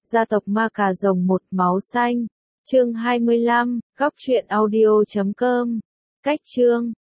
Gia tộc Ma Cà Rồng một máu xanh. Chương 25, góc truyện audio.com. Cách chương